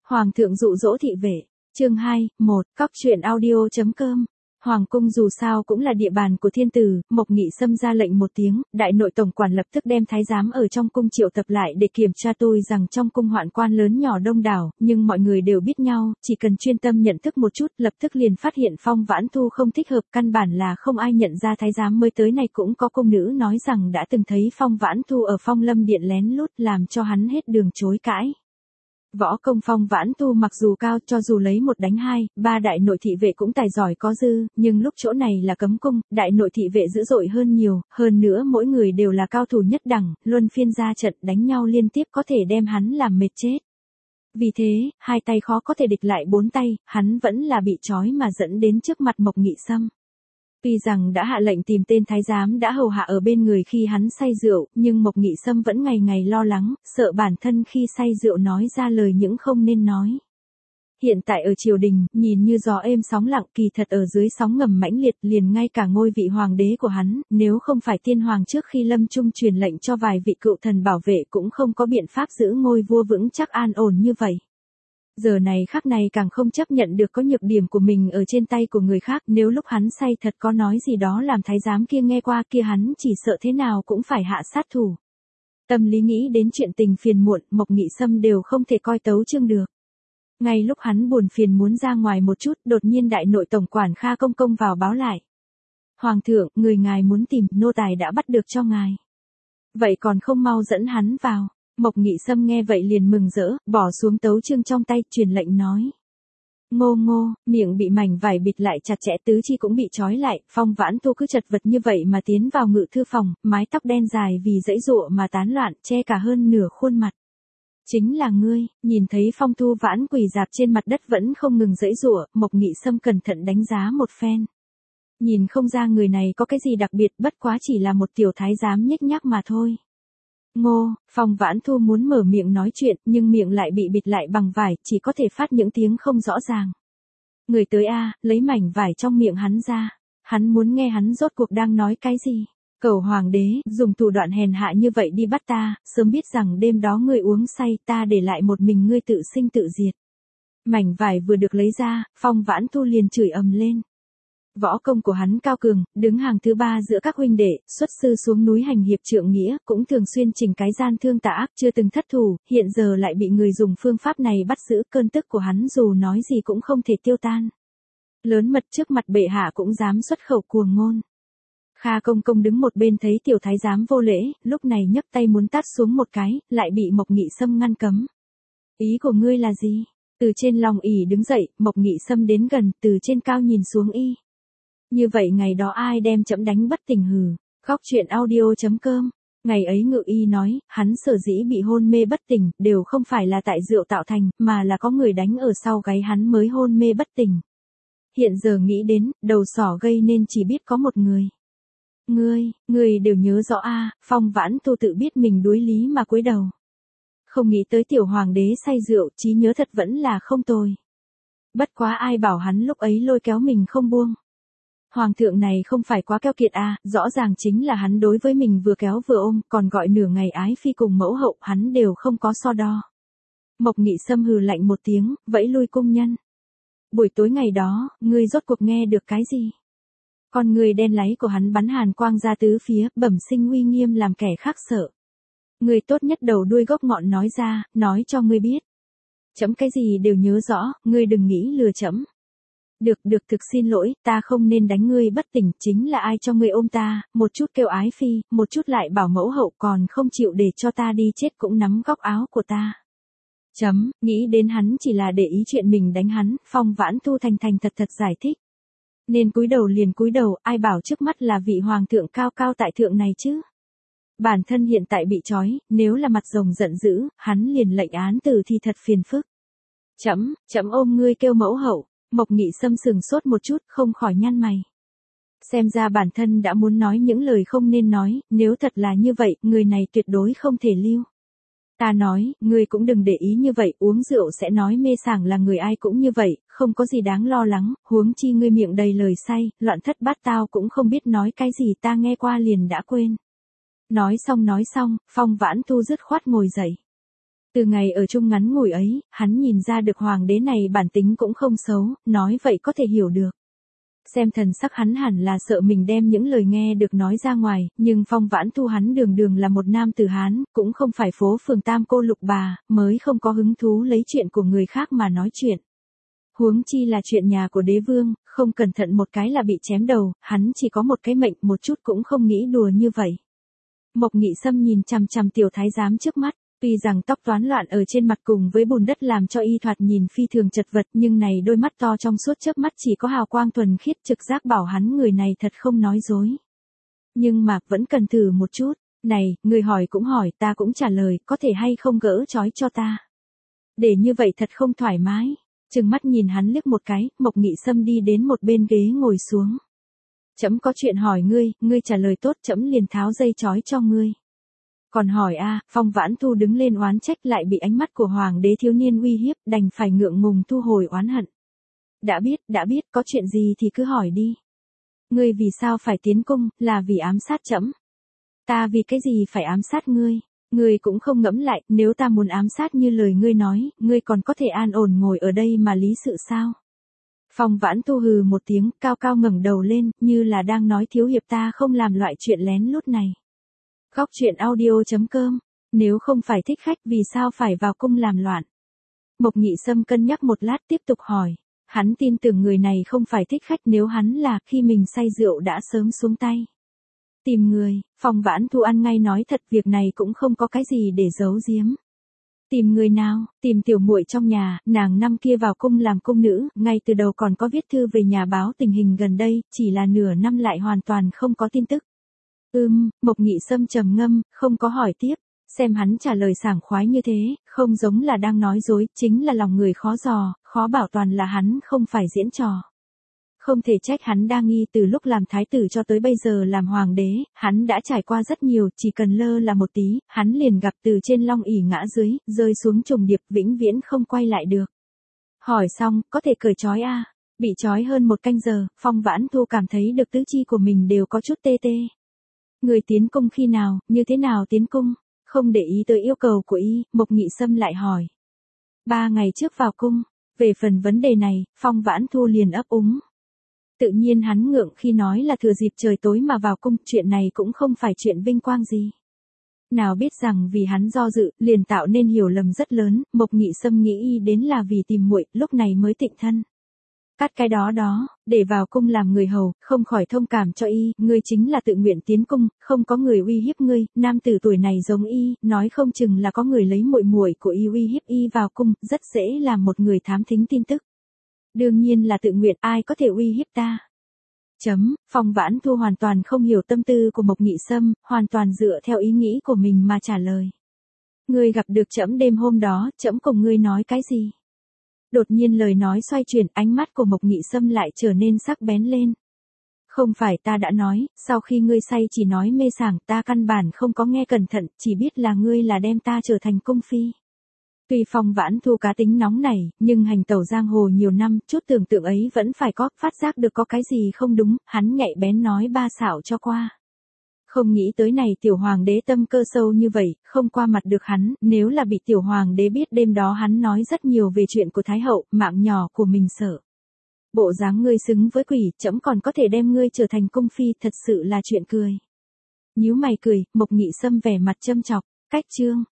Hoàng thượng dụ dỗ thị vệ. Chương 2, 1, Cóc truyện audio.com. Hoàng cung dù sao cũng là địa bàn của thiên tử, Mộc Nghị Sâm ra lệnh một tiếng, đại nội tổng quản lập tức đem thái giám ở trong cung triệu tập lại để kiểm tra. Tôi rằng trong cung hoạn quan lớn nhỏ đông đảo, nhưng mọi người đều biết nhau, chỉ cần chuyên tâm nhận thức một chút, lập tức liền phát hiện Phong Vãn Thu không thích hợp, căn bản là không ai nhận ra thái giám mới tới này. Cũng có cung nữ nói rằng đã từng thấy Phong Vãn Thu ở Phong Lâm điện lén lút, làm cho hắn hết đường chối cãi. Võ công Phong Vãn Thu mặc dù cao, cho dù lấy một đánh hai, ba đại nội thị vệ cũng tài giỏi có dư, nhưng lúc chỗ này là cấm cung, đại nội thị vệ dữ dội hơn nhiều, hơn nữa mỗi người đều là cao thủ nhất đẳng, luân phiên ra trận đánh nhau liên tiếp có thể đem hắn làm mệt chết. Vì thế, hai tay khó có thể địch lại bốn tay, hắn vẫn là bị trói mà dẫn đến trước mặt Mộc Nghị Sâm. Tuy rằng đã hạ lệnh tìm tên thái giám đã hầu hạ ở bên người khi hắn say rượu, nhưng Mộc Nghị Sâm vẫn ngày ngày lo lắng, sợ bản thân khi say rượu nói ra lời những không nên nói. Hiện tại ở triều đình, nhìn như gió êm sóng lặng, kỳ thật ở dưới sóng ngầm mãnh liệt, liền ngay cả ngôi vị hoàng đế của hắn, nếu không phải tiên hoàng trước khi lâm chung truyền lệnh cho vài vị cựu thần bảo vệ cũng không có biện pháp giữ ngôi vua vững chắc an ổn như vậy. Giờ này khắc này càng không chấp nhận được có nhược điểm của mình ở trên tay của người khác, nếu lúc hắn say thật có nói gì đó làm thái giám kia nghe qua kia hắn chỉ sợ thế nào cũng phải hạ sát thủ. Tâm lý nghĩ đến chuyện tình phiền muộn, Mộc Nghị Sâm đều không thể coi tấu chương được. Ngay lúc hắn buồn phiền muốn ra ngoài một chút, đột nhiên đại nội tổng quản Kha Công Công vào báo lại. Hoàng thượng, người ngài muốn tìm, nô tài đã bắt được cho ngài. Vậy còn không mau dẫn hắn vào. Mộc Nghị Sâm nghe vậy liền mừng rỡ, bỏ xuống tấu chương trong tay, truyền lệnh nói. Ngô ngô, miệng bị mảnh vải bịt lại chặt chẽ, tứ chi cũng bị trói lại, Phong Vãn Thu cứ chật vật như vậy mà tiến vào ngự thư phòng, mái tóc đen dài vì dãy dụa mà tán loạn, che cả hơn nửa khuôn mặt. Chính là ngươi. Nhìn thấy Phong Thu Vãn quỳ dạp trên mặt đất vẫn không ngừng dãy dụa, Mộc Nghị Sâm cẩn thận đánh giá một phen. Nhìn không ra người này có cái gì đặc biệt, bất quá chỉ là một tiểu thái giám nhếch nhác mà thôi. Ngô, Phong Vãn Thu muốn mở miệng nói chuyện, nhưng miệng lại bị bịt lại bằng vải, chỉ có thể phát những tiếng không rõ ràng. Người tới a, lấy mảnh vải trong miệng hắn ra. Hắn muốn nghe hắn rốt cuộc đang nói cái gì. Cầu hoàng đế, dùng thủ đoạn hèn hạ như vậy đi bắt ta, sớm biết rằng đêm đó ngươi uống say, ta để lại một mình ngươi tự sinh tự diệt. Mảnh vải vừa được lấy ra, Phong Vãn Thu liền chửi ầm lên. Võ công của hắn cao cường, đứng hàng thứ ba giữa các huynh đệ, xuất sư xuống núi hành hiệp trượng nghĩa, cũng thường xuyên chỉnh cái gian thương tà ác, chưa từng thất thủ, hiện giờ lại bị người dùng phương pháp này bắt giữ, cơn tức của hắn dù nói gì cũng không thể tiêu tan. Lớn mật trước mặt bệ hạ cũng dám xuất khẩu cuồng ngôn. Kha Công Công đứng một bên thấy tiểu thái giám vô lễ, lúc này nhấc tay muốn tát xuống một cái, lại bị Mộc Nghị Sâm ngăn cấm. Ý của ngươi là gì? Từ trên long ỷ đứng dậy, Mộc Nghị Sâm đến gần, từ trên cao nhìn xuống y. Như vậy ngày đó ai đem trẫm đánh bất tỉnh hừ. Cóc truyện audio.com. Ngày ấy Ngự Y nói, hắn sở dĩ bị hôn mê bất tỉnh, đều không phải là tại rượu tạo thành, mà là có người đánh ở sau gáy hắn mới hôn mê bất tỉnh. Hiện giờ nghĩ đến, đầu sỏ gây nên chỉ biết có một người. Ngươi đều nhớ rõ a. Phong Vãn Thu tự biết mình đuối lý mà cúi đầu. Không nghĩ tới tiểu hoàng đế say rượu, trí nhớ thật vẫn là không tồi. Bất quá ai bảo hắn lúc ấy lôi kéo mình không buông. Hoàng thượng này không phải quá keo kiệt à, rõ ràng chính là hắn đối với mình vừa kéo vừa ôm, còn gọi nửa ngày ái phi cùng mẫu hậu, hắn đều không có so đo. Mộc Nghị Sâm hừ lạnh một tiếng, vẫy lui cung nhân. Buổi tối ngày đó, ngươi rốt cuộc nghe được cái gì? Con người đen láy của hắn bắn hàn quang ra tứ phía, bẩm sinh uy nghiêm làm kẻ khác sợ. Ngươi tốt nhất đầu đuôi gốc ngọn nói ra, nói cho ngươi biết. Trẫm cái gì đều nhớ rõ, ngươi đừng nghĩ lừa trẫm. Được thực xin lỗi, ta không nên đánh ngươi bất tỉnh, chính là ai cho ngươi ôm ta, một chút kêu ái phi, một chút lại bảo mẫu hậu, còn không chịu để cho ta đi chết cũng nắm góc áo của ta. Nghĩ đến hắn chỉ là để ý chuyện mình đánh hắn, Phong Vãn Thu thành thật giải thích. Nên cúi đầu liền cúi đầu, ai bảo trước mắt là vị hoàng thượng cao cao tại thượng này chứ. Bản thân hiện tại bị trói, nếu là mặt rồng giận dữ, hắn liền lệnh án tử thì thật phiền phức. Chấm ôm ngươi kêu mẫu hậu. Mộc Nghị Sâm sừng sốt một chút, không khỏi nhăn mày. Xem ra bản thân đã muốn nói những lời không nên nói, nếu thật là như vậy, người này tuyệt đối không thể lưu. Ta nói, ngươi cũng đừng để ý như vậy, uống rượu sẽ nói mê sảng là người ai cũng như vậy, không có gì đáng lo lắng, huống chi ngươi miệng đầy lời say, loạn thất bát tao cũng không biết nói cái gì, ta nghe qua liền đã quên. Nói xong, Phong Vãn Thu dứt khoát ngồi dậy. Từ ngày ở chung ngắn ngủi ấy, hắn nhìn ra được hoàng đế này bản tính cũng không xấu, nói vậy có thể hiểu được. Xem thần sắc hắn hẳn là sợ mình đem những lời nghe được nói ra ngoài, nhưng Phong Vãn Thu hắn đường đường là một nam tử Hán, cũng không phải phố phường tam cô lục bà, mới không có hứng thú lấy chuyện của người khác mà nói chuyện. Huống chi là chuyện nhà của đế vương, không cẩn thận một cái là bị chém đầu, hắn chỉ có một cái mệnh, một chút cũng không nghĩ đùa như vậy. Mộc Nghị Sâm nhìn chằm chằm tiểu thái giám trước mắt, tuy rằng tóc toán loạn ở trên mặt cùng với bùn đất làm cho y thoạt nhìn phi thường chật vật, nhưng này đôi mắt to trong suốt chớp mắt chỉ có hào quang thuần khiết trực giác bảo hắn người này thật không nói dối. Nhưng mà vẫn cần thử một chút, này, người hỏi cũng hỏi, ta cũng trả lời, có thể hay không gỡ trói cho ta. Để như vậy thật không thoải mái. Trừng mắt nhìn hắn liếc một cái, Mộc Nghị Sâm đi đến một bên ghế ngồi xuống. Trẫm có chuyện hỏi ngươi trả lời tốt trẫm liền tháo dây trói cho ngươi. Còn hỏi Phong Vãn Thu đứng lên oán trách lại bị ánh mắt của hoàng đế thiếu niên uy hiếp, đành phải ngượng ngùng thu hồi oán hận. Đã biết, có chuyện gì thì cứ hỏi đi. Ngươi vì sao phải tiến cung, là vì ám sát trẫm. Ta vì cái gì phải ám sát ngươi? Ngươi cũng không ngẫm lại, nếu ta muốn ám sát như lời ngươi nói, ngươi còn có thể an ổn ngồi ở đây mà lý sự sao? Phong Vãn Thu hừ một tiếng, cao cao ngẩng đầu lên, như là đang nói thiếu hiệp ta không làm loại chuyện lén lút này. Góc truyện audio.com, nếu không phải thích khách vì sao phải vào cung làm loạn? Mộc Nghị Sâm cân nhắc một lát tiếp tục hỏi, hắn tin tưởng người này không phải thích khách nếu hắn là khi mình say rượu đã sớm xuống tay. Tìm người, Phong Vãn Thu ăn ngay nói thật việc này cũng không có cái gì để giấu giếm. Tìm người nào, tìm tiểu muội trong nhà, nàng năm kia vào cung làm cung nữ, ngay từ đầu còn có viết thư về nhà báo tình hình gần đây, chỉ là nửa năm lại hoàn toàn không có tin tức. Mộc Nghị Sâm trầm ngâm, không có hỏi tiếp, xem hắn trả lời sảng khoái như thế, không giống là đang nói dối, chính là lòng người khó dò, khó bảo toàn là hắn không phải diễn trò. Không thể trách hắn đa nghi từ lúc làm thái tử cho tới bây giờ làm hoàng đế, hắn đã trải qua rất nhiều, chỉ cần lơ là một tí, hắn liền gặp từ trên long ỷ ngã dưới, rơi xuống trùng điệp vĩnh viễn không quay lại được. Hỏi xong, có thể cởi trói Bị trói hơn một canh giờ, Phong Vãn Thu cảm thấy được tứ chi của mình đều có chút tê tê. Người tiến cung khi nào, như thế nào tiến cung? Không để ý tới yêu cầu của y, Mộc Nghị Sâm lại hỏi. 3 ngày trước vào cung, về phần vấn đề này, Phong Vãn Thu liền ấp úng. Tự nhiên hắn ngượng khi nói là thừa dịp trời tối mà vào cung, chuyện này cũng không phải chuyện vinh quang gì. Nào biết rằng vì hắn do dự, liền tạo nên hiểu lầm rất lớn, Mộc Nghị Sâm nghĩ y đến là vì tìm muội, lúc này mới tịnh thân. Cắt cái đó, để vào cung làm người hầu, không khỏi thông cảm cho y, ngươi chính là tự nguyện tiến cung, không có người uy hiếp ngươi, nam tử tuổi này giống y, nói không chừng là có người lấy muội muội của y uy hiếp y vào cung, rất dễ làm một người thám thính tin tức. Đương nhiên là tự nguyện, ai có thể uy hiếp ta. Phong Vãn Thu hoàn toàn không hiểu tâm tư của Mộc Nghị Sâm, hoàn toàn dựa theo ý nghĩ của mình mà trả lời. Ngươi gặp được trẫm đêm hôm đó, trẫm cùng ngươi nói cái gì? Đột nhiên lời nói xoay chuyển, ánh mắt của Mộc Nghị Sâm lại trở nên sắc bén lên. Không phải ta đã nói, sau khi ngươi say chỉ nói mê sảng, ta căn bản không có nghe cẩn thận, chỉ biết là ngươi là đem ta trở thành cung phi. Tuy Phong Vãn Thu cá tính nóng nảy, nhưng hành tẩu giang hồ nhiều năm, chút tưởng tượng ấy vẫn phải có, phát giác được có cái gì không đúng, hắn nhạy bén nói ba xảo cho qua. Không nghĩ tới này tiểu hoàng đế tâm cơ sâu như vậy, không qua mặt được hắn, nếu là bị tiểu hoàng đế biết đêm đó hắn nói rất nhiều về chuyện của Thái hậu, mạng nhỏ của mình sợ. Bộ dáng ngươi xứng với quỷ, trẫm còn có thể đem ngươi trở thành cung phi, thật sự là chuyện cười. Nhíu mày cười, Mộc Nghị Sâm vẻ mặt châm chọc, cách chương.